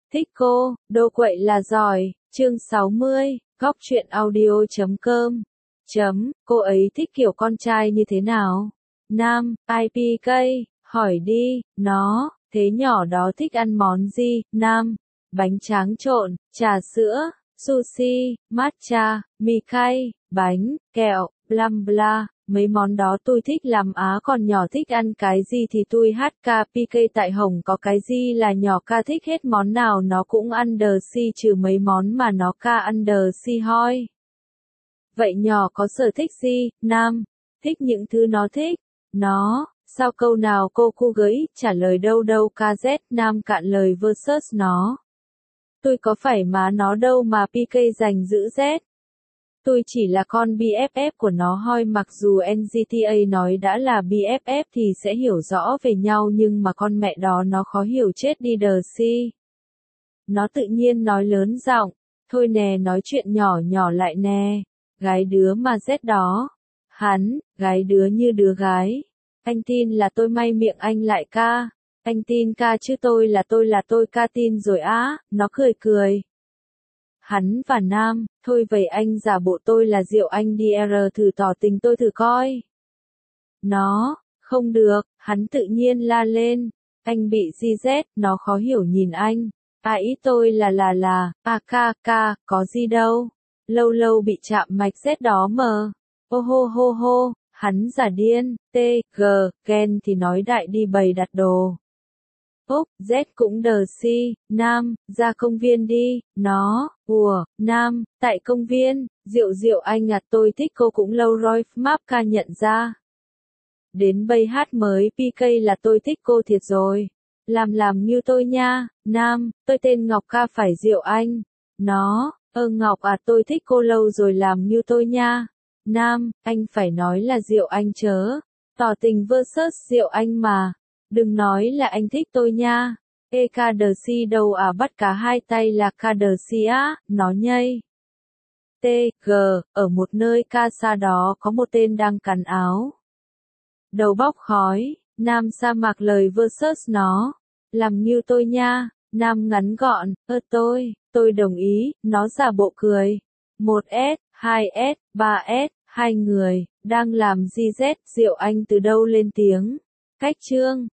Thích cô, đô quậy là giỏi, chương 60, góc truyện audio.com. Cô ấy thích kiểu con trai như thế nào? Nam, IPK, hỏi đi, nó, thế nhỏ đó thích ăn món gì? Nam, bánh tráng trộn, trà sữa, sushi, matcha, mì cay, bánh, kẹo, blam bla. Mấy món đó tôi thích lắm á, còn nhỏ thích ăn cái gì thì tôi HKPK tại Hồng có cái gì là nhỏ ca thích hết món nào nó cũng under si trừ mấy món mà nó ca under si hoi. Vậy nhỏ có sở thích gì? Nam, thích những thứ nó thích. Nó, sao câu nào cô gợi trả lời đâu ca Z. Nam cạn lời versus nó. Tôi có phải má nó đâu mà PK giành giữ Z. Tôi chỉ là con BFF của nó hoi, mặc dù NGTA nói đã là BFF thì sẽ hiểu rõ về nhau nhưng mà con mẹ đó nó khó hiểu chết đi đờ si. Nó tự nhiên nói lớn giọng, thôi nè nói chuyện nhỏ nhỏ lại nè, gái đứa mà Z đó. Hắn, gái đứa như đứa gái. Anh tin là tôi may miệng anh lại ca. Anh tin ca chứ tôi là tôi ca tin rồi á, nó cười. Hắn và Nam, thôi vậy anh giả bộ tôi là Diệu Anh DR thử tỏ tình tôi thử coi. Nó, không được, hắn tự nhiên la lên. Anh bị GZ, nó khó hiểu nhìn anh. Ý tôi là, ca, có gì đâu. Lâu bị chạm mạch Z đó mờ. Ô hô, hắn giả điên, ghen thì nói đại đi bày đặt đồ. Úc, Z cũng đờ si, Nam, ra công viên đi, nó, Nam, tại công viên, Diệu anh à tôi thích cô cũng lâu rồi, map ca nhận ra. Đến bây hát mới PK là tôi thích cô thiệt rồi. Làm như tôi nha, Nam, tôi tên Ngọc ca phải Diệu anh. Nó, Ngọc à tôi thích cô lâu rồi làm như tôi nha. Nam, anh phải nói là Diệu anh chớ. Tỏ tình versus Diệu anh mà. Đừng nói là anh thích tôi nha. Kadersi đâu à, bắt cả hai tay là Kadersi á, nó nhây. Ở một nơi ca xa đó có một tên đang cắn áo. Đầu bốc khói, Nam sa mạc lời versus nó. Làm như tôi nha, Nam ngắn gọn, tôi đồng ý, nó giả bộ cười. 1S, 2S, 3S, hai người, đang làm GZ, Diệu Anh từ đâu lên tiếng. Cách chương.